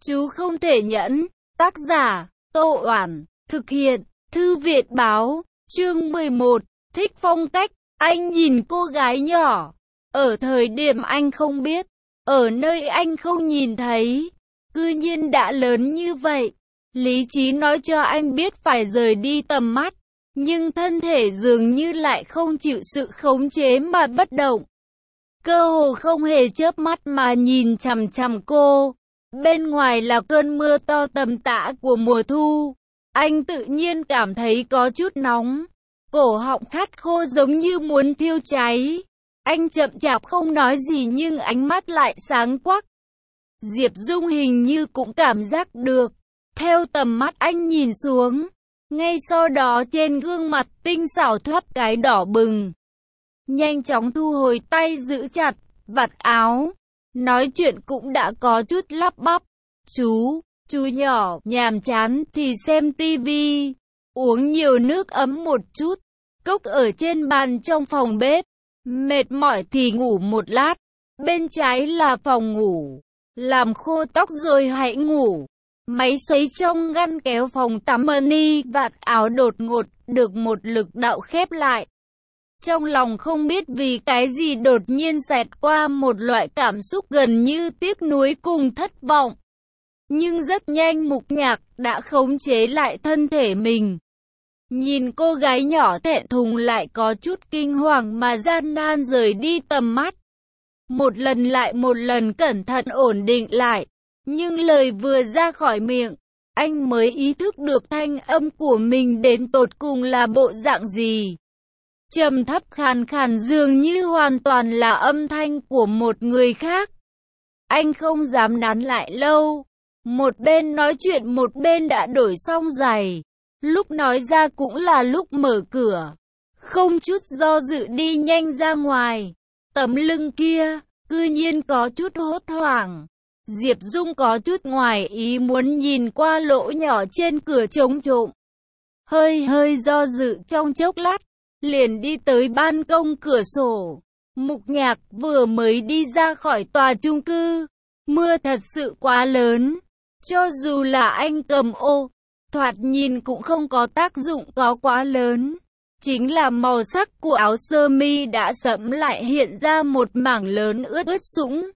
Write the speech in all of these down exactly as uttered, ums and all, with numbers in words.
Chú không thể nhẫn. Tác giả, Tô Oản. Thực hiện, Thư viện báo. Chương mười một. Thích phong cách. Anh nhìn cô gái nhỏ. Ở thời điểm anh không biết, ở nơi anh không nhìn thấy, cư nhiên đã lớn như vậy. Lý trí nói cho anh biết phải rời đi tầm mắt, nhưng thân thể dường như lại không chịu sự khống chế mà bất động. Cơ hồ không hề chớp mắt mà nhìn chằm chằm cô. Bên ngoài là cơn mưa to tầm tã của mùa thu. Anh tự nhiên cảm thấy có chút nóng. Cổ họng khát khô giống như muốn thiêu cháy. Anh chậm chạp không nói gì nhưng ánh mắt lại sáng quắc. Diệp Dung hình như cũng cảm giác được. Theo tầm mắt anh nhìn xuống, ngay sau đó trên gương mặt tinh xảo thoát cái đỏ bừng. Nhanh chóng thu hồi tay giữ chặt vạt áo. Nói chuyện cũng đã có chút lắp bắp. Chú, chú nhỏ, nhàm chán thì xem tivi. Uống nhiều nước ấm một chút. Cốc ở trên bàn trong phòng bếp. Mệt mỏi thì ngủ một lát. Bên trái là phòng ngủ. Làm khô tóc rồi hãy ngủ. Máy sấy trong ngăn kéo phòng tắm mani vạt áo đột ngột được một lực đạo khép lại. Trong lòng không biết vì cái gì đột nhiên xẹt qua một loại cảm xúc gần như tiếc nuối cùng thất vọng. Nhưng rất nhanh Mục Nhạc đã khống chế lại thân thể mình. Nhìn cô gái nhỏ thẹn thùng lại có chút kinh hoàng mà gian nan rời đi tầm mắt. Một lần lại một lần cẩn thận ổn định lại. Nhưng lời vừa ra khỏi miệng, anh mới ý thức được thanh âm của mình đến tột cùng là bộ dạng gì. Trầm thấp khàn khàn dường như hoàn toàn là âm thanh của một người khác. Anh không dám nán lại lâu. Một bên nói chuyện một bên đã đổi xong giày. Lúc nói ra cũng là lúc mở cửa. Không chút do dự đi nhanh ra ngoài. Tấm lưng kia, cư nhiên có chút hốt hoảng. Diệp Dung có chút ngoài ý muốn nhìn qua lỗ nhỏ trên cửa trống trộm. Hơi hơi do dự trong chốc lát, liền đi tới ban công cửa sổ. Mục Nhạc vừa mới đi ra khỏi tòa chung cư. Mưa thật sự quá lớn. Cho dù là anh cầm ô, thoạt nhìn cũng không có tác dụng có quá lớn. Chính là màu sắc của áo sơ mi đã sẫm lại hiện ra một mảng lớn ướt ướt sũng.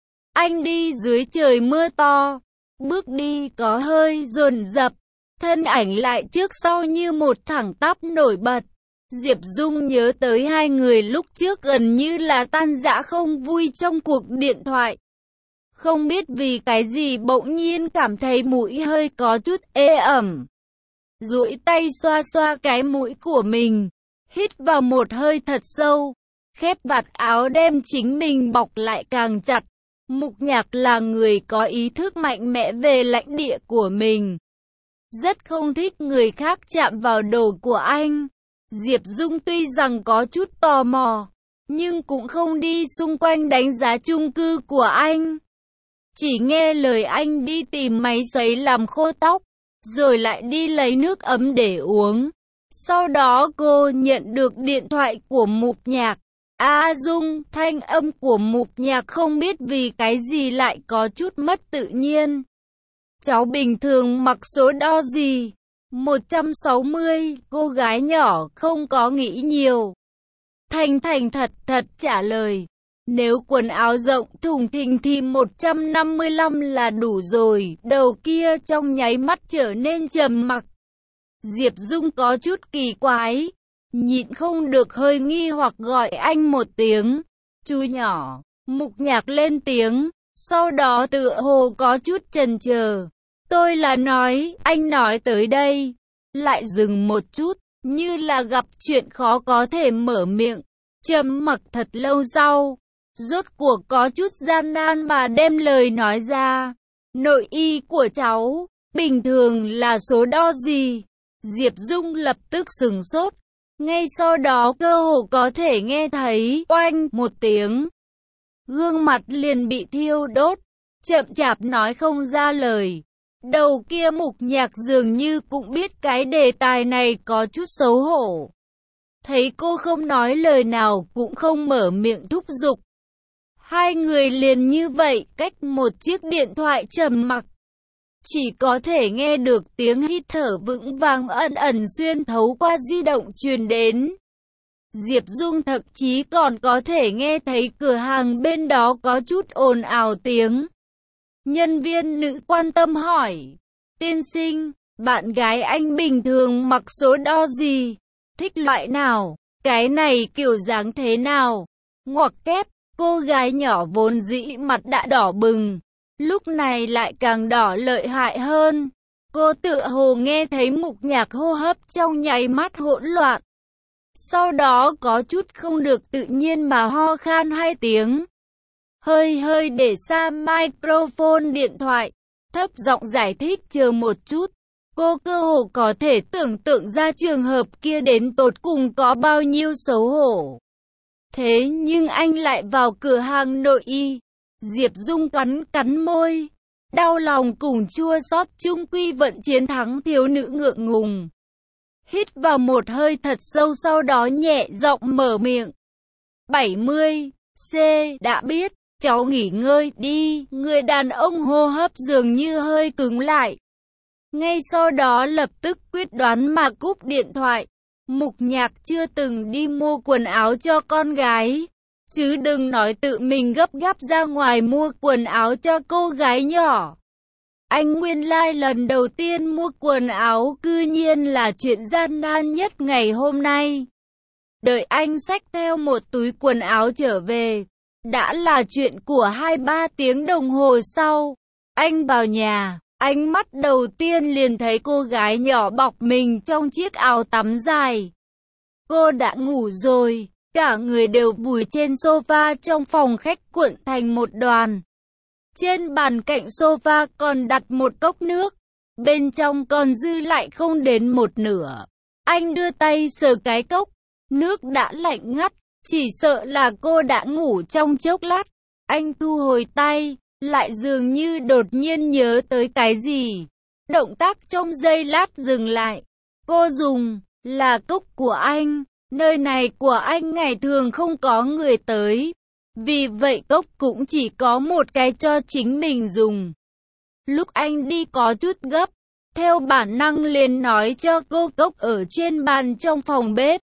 Anh đi dưới trời mưa to, bước đi có hơi dồn dập, thân ảnh lại trước sau như một thẳng tắp nổi bật. Diệp Dung nhớ tới hai người lúc trước gần như là tan rã không vui trong cuộc điện thoại. Không biết vì cái gì bỗng nhiên cảm thấy mũi hơi có chút ê ẩm. Duỗi tay xoa xoa cái mũi của mình, hít vào một hơi thật sâu, khép vạt áo đem chính mình bọc lại càng chặt. Mục Nhạc là người có ý thức mạnh mẽ về lãnh địa của mình. Rất không thích người khác chạm vào đồ của anh. Diệp Dung tuy rằng có chút tò mò, nhưng cũng không đi xung quanh đánh giá chung cư của anh. Chỉ nghe lời anh đi tìm máy sấy làm khô tóc, rồi lại đi lấy nước ấm để uống. Sau đó cô nhận được điện thoại của Mục Nhạc. A Dung, thanh âm của Mục Nhạc không biết vì cái gì lại có chút mất tự nhiên. Cháu bình thường mặc số đo gì? một trăm sáu mươi, cô gái nhỏ không có nghĩ nhiều. Thành thành thật thật trả lời. Nếu quần áo rộng thùng thình thì một trăm năm mươi lăm là đủ rồi. Đầu kia trong nháy mắt trở nên trầm mặc. Diệp Dung có chút kỳ quái. Nhịn không được hơi nghi hoặc gọi anh một tiếng. Chú nhỏ. Mục Nhạc lên tiếng. Sau đó tựa hồ có chút chần chờ. Tôi là nói, anh nói tới đây. Lại dừng một chút, như là gặp chuyện khó có thể mở miệng. Trầm mặc thật lâu sau. Rốt cuộc có chút gian nan mà đem lời nói ra. Nội y của cháu, bình thường là số đo gì? Diệp Dung lập tức sừng sốt. Ngay sau đó cơ hồ có thể nghe thấy oanh một tiếng. Gương mặt liền bị thiêu đốt. Chậm chạp nói không ra lời. Đầu kia Mục Nhạc dường như cũng biết cái đề tài này có chút xấu hổ. Thấy cô không nói lời nào cũng không mở miệng thúc giục. Hai người liền như vậy cách một chiếc điện thoại trầm mặc. chỉ có thể nghe được tiếng hít thở vững vàng ẩn ẩn xuyên thấu qua di động truyền đến. Diệp Dung thậm chí còn có thể nghe thấy cửa hàng bên đó có chút ồn ào tiếng. Nhân viên nữ quan tâm hỏi, tiên sinh, bạn gái anh bình thường mặc số đo gì? Thích loại nào? Cái này kiểu dáng thế nào? Ngoặc kép, cô gái nhỏ vốn dĩ mặt đã đỏ bừng, lúc này lại càng đỏ lợi hại hơn. Cô tựa hồ nghe thấy Mục Nhạc hô hấp trong nháy mắt hỗn loạn. Sau đó có chút không được tự nhiên mà ho khan hai tiếng. Hơi hơi để xa microphone điện thoại, thấp giọng giải thích chờ một chút. Cô cơ hồ có thể tưởng tượng ra trường hợp kia đến tột cùng có bao nhiêu xấu hổ. Thế nhưng anh lại vào cửa hàng nội y. Diệp Dung cắn cắn môi. Đau lòng cùng chua xót chung quy vẫn chiến thắng thiếu nữ ngượng ngùng. Hít vào một hơi thật sâu sau đó nhẹ giọng mở miệng. bảy mươi C đã biết, cháu nghỉ ngơi đi. Người đàn ông hô hấp dường như hơi cứng lại. Ngay sau đó lập tức quyết đoán mà cúp điện thoại. Mục Nhạc chưa từng đi mua quần áo cho con gái, chứ đừng nói tự mình gấp gáp ra ngoài mua quần áo cho cô gái nhỏ. Anh nguyên lai like lần đầu tiên mua quần áo cư nhiên là chuyện gian nan nhất ngày hôm nay. Đợi anh xách theo một túi quần áo trở về, đã là chuyện của hai ba tiếng đồng hồ sau. Anh vào nhà, ánh mắt đầu tiên liền thấy cô gái nhỏ bọc mình trong chiếc áo tắm dài. Cô đã ngủ rồi, cả người đều vùi trên sofa trong phòng khách cuộn thành một đoàn. Trên bàn cạnh sofa còn đặt một cốc nước, bên trong còn dư lại không đến một nửa. Anh đưa tay sờ cái cốc, nước đã lạnh ngắt, chỉ sợ là cô đã ngủ trong chốc lát. Anh thu hồi tay, lại dường như đột nhiên nhớ tới cái gì. Động tác trong giây lát dừng lại. Cô dùng, là cốc của anh, nơi này của anh ngày thường không có người tới. Vì vậy cốc cũng chỉ có một cái cho chính mình dùng. Lúc anh đi có chút gấp, theo bản năng liền nói cho cô cốc ở trên bàn trong phòng bếp.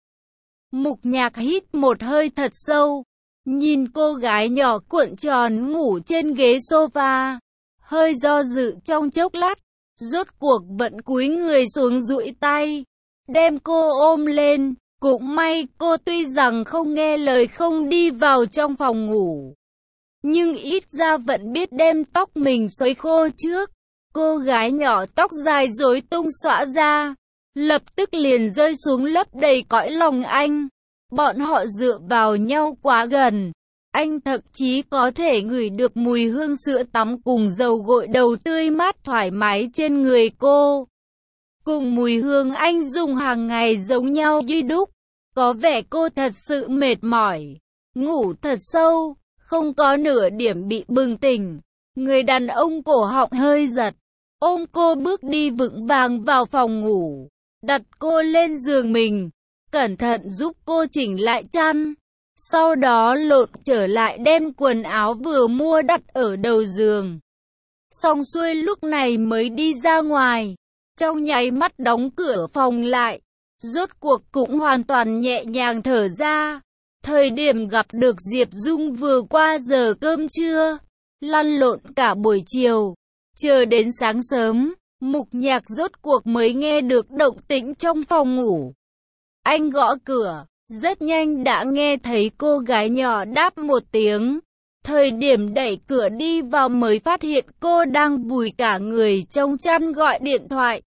Mục Nhạc hít một hơi thật sâu, nhìn cô gái nhỏ cuộn tròn ngủ trên ghế sofa, hơi do dự trong chốc lát, rốt cuộc vẫn cúi người xuống duỗi tay, đem cô ôm lên. Cũng may cô tuy rằng không nghe lời không đi vào trong phòng ngủ, nhưng ít ra vẫn biết đem tóc mình xõy khô trước. Cô gái nhỏ tóc dài rối tung xõa ra, lập tức liền rơi xuống lấp đầy cõi lòng anh. Bọn họ dựa vào nhau quá gần, anh thậm chí có thể ngửi được mùi hương sữa tắm cùng dầu gội đầu tươi mát thoải mái trên người cô. Cùng mùi hương anh dùng hàng ngày giống nhau như đúc. Có vẻ cô thật sự mệt mỏi, ngủ thật sâu, không có nửa điểm bị bừng tỉnh. Người đàn ông cổ họng hơi giật, ôm cô bước đi vững vàng vào phòng ngủ, đặt cô lên giường mình, cẩn thận giúp cô chỉnh lại chăn. Sau đó lộn trở lại đem quần áo vừa mua đặt ở đầu giường. Xong xuôi lúc này mới đi ra ngoài, trong nháy mắt đóng cửa phòng lại. Rốt cuộc cũng hoàn toàn nhẹ nhàng thở ra. Thời điểm gặp được Diệp Dung vừa qua giờ cơm trưa, lăn lộn cả buổi chiều, chờ đến sáng sớm, Mục Nhạc rốt cuộc mới nghe được động tĩnh trong phòng ngủ. Anh gõ cửa, rất nhanh đã nghe thấy cô gái nhỏ đáp một tiếng. Thời điểm đẩy cửa đi vào mới phát hiện cô đang vùi cả người trong chăn gọi điện thoại.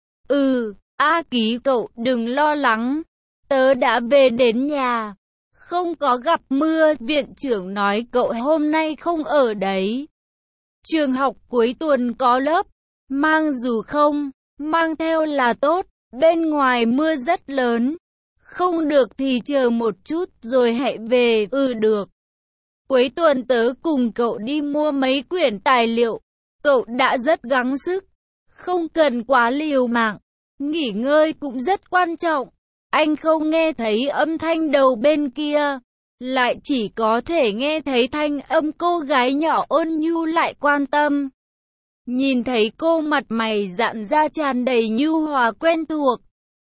Ừ. A Ký cậu đừng lo lắng, tớ đã về đến nhà, không có gặp mưa, viện trưởng nói cậu hôm nay không ở đấy. Trường học cuối tuần có lớp, mang dù không, mang theo là tốt, bên ngoài mưa rất lớn, không được thì chờ một chút rồi hãy về. Ừ được. Cuối tuần tớ cùng cậu đi mua mấy quyển tài liệu, cậu đã rất gắng sức, không cần quá liều mạng. Nghỉ ngơi cũng rất quan trọng. Anh không nghe thấy âm thanh đầu bên kia, lại chỉ có thể nghe thấy thanh âm cô gái nhỏ ôn nhu lại quan tâm. Nhìn thấy cô mặt mày giãn ra tràn đầy nhu hòa quen thuộc.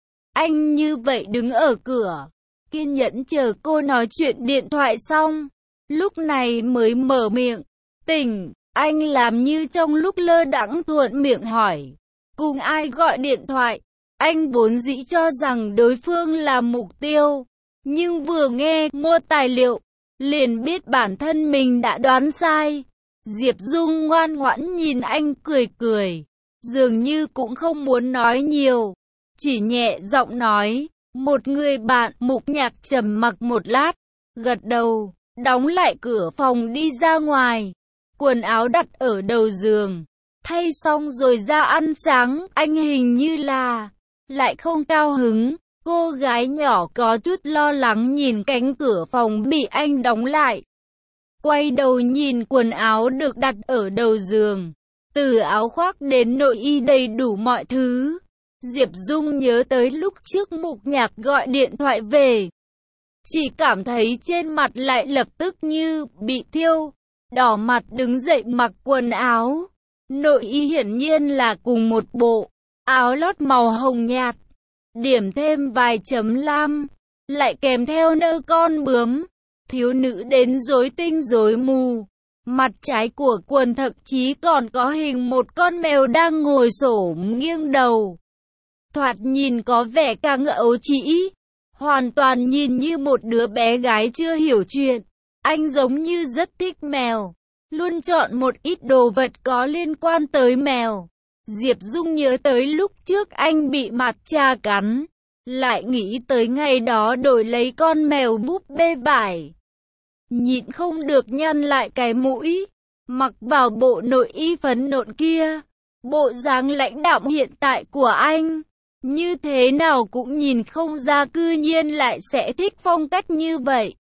Anh như vậy đứng ở cửa, kiên nhẫn chờ cô nói chuyện điện thoại xong. Lúc này mới mở miệng. Tỉnh, anh làm như trong lúc lơ đãng thuận miệng hỏi. Cùng ai gọi điện thoại? Anh vốn dĩ cho rằng đối phương là mục tiêu. Nhưng vừa nghe mua tài liệu, liền biết bản thân mình đã đoán sai. Diệp Dung ngoan ngoãn nhìn anh cười cười, dường như cũng không muốn nói nhiều, chỉ nhẹ giọng nói. Một người bạn. Mục Nhạc trầm mặc một lát, gật đầu, đóng lại cửa phòng đi ra ngoài. Quần áo đặt ở đầu giường, thay xong rồi ra ăn sáng. Anh hình như là lại không cao hứng. Cô gái nhỏ có chút lo lắng nhìn cánh cửa phòng bị anh đóng lại. Quay đầu nhìn quần áo được đặt ở đầu giường, từ áo khoác đến nội y đầy đủ mọi thứ. Diệp Dung nhớ tới lúc trước Mục Nhạc gọi điện thoại về, chỉ cảm thấy trên mặt lại lập tức như bị thiêu, đỏ mặt đứng dậy mặc quần áo. Nội y hiển nhiên là cùng một bộ, áo lót màu hồng nhạt, điểm thêm vài chấm lam, lại kèm theo nơ con bướm. Thiếu nữ đến rối tinh rối mù. Mặt trái của quần thậm chí còn có hình một con mèo đang ngồi xổm nghiêng đầu. Thoạt nhìn có vẻ càng ấu trĩ, hoàn toàn nhìn như một đứa bé gái chưa hiểu chuyện. Anh giống như rất thích mèo, luôn chọn một ít đồ vật có liên quan tới mèo. Diệp Dung nhớ tới lúc trước anh bị mặt cha cắn, lại nghĩ tới ngày đó đổi lấy con mèo búp bê vải. Nhịn không được nhăn lại cái mũi, mặc vào bộ nội y phấn nộn kia. Bộ dáng lãnh đạm hiện tại của anh, như thế nào cũng nhìn không ra cư nhiên lại sẽ thích phong cách như vậy.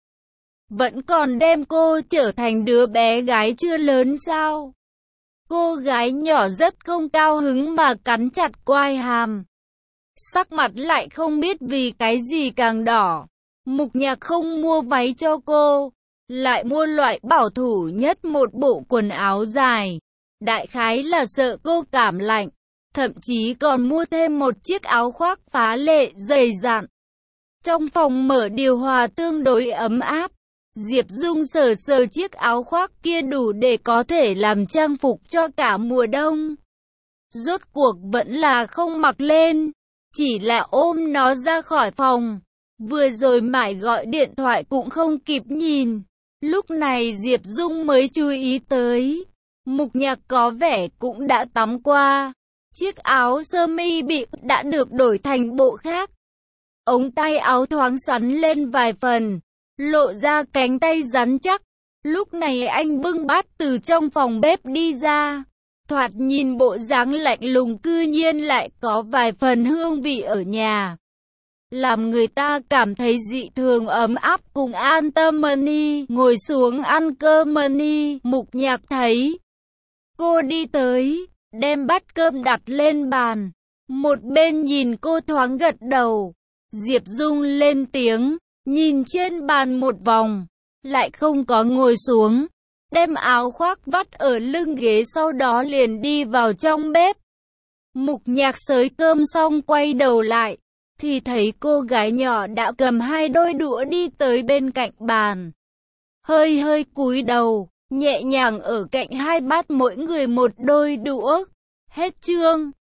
Vẫn còn đem cô trở thành đứa bé gái chưa lớn sao? Cô gái nhỏ rất không cao hứng mà cắn chặt quai hàm. Sắc mặt lại không biết vì cái gì càng đỏ. Mục Nhạc không mua váy cho cô, lại mua loại bảo thủ nhất một bộ quần áo dài. Đại khái là sợ cô cảm lạnh, thậm chí còn mua thêm một chiếc áo khoác phá lệ dày dặn. Trong phòng mở điều hòa tương đối ấm áp, Diệp Dung sờ sờ chiếc áo khoác kia đủ để có thể làm trang phục cho cả mùa đông. Rốt cuộc vẫn là không mặc lên, chỉ là ôm nó ra khỏi phòng. Vừa rồi mãi gọi điện thoại cũng không kịp nhìn. Lúc này Diệp Dung mới chú ý tới, Mục Nhạc có vẻ cũng đã tắm qua. Chiếc áo sơ mi bị đã được đổi thành bộ khác. Ống tay áo thoáng xoắn lên vài phần, lộ ra cánh tay rắn chắc. Lúc này anh bưng bát từ trong phòng bếp đi ra. Thoạt nhìn bộ dáng lạnh lùng cư nhiên lại có vài phần hương vị ở nhà, làm người ta cảm thấy dị thường ấm áp cùng an tâm. Mani ngồi xuống ăn cơm. Mani. Mục Nhạc thấy cô đi tới, đem bát cơm đặt lên bàn, một bên nhìn cô thoáng gật đầu. Diệp Dung lên tiếng, nhìn trên bàn một vòng, lại không có ngồi xuống, đem áo khoác vắt ở lưng ghế, sau đó liền đi vào trong bếp. Mục Nhạc xới cơm xong quay đầu lại, thì thấy cô gái nhỏ đã cầm hai đôi đũa đi tới bên cạnh bàn. Hơi hơi cúi đầu, nhẹ nhàng ở cạnh hai bát mỗi người một đôi đũa. Hết chương.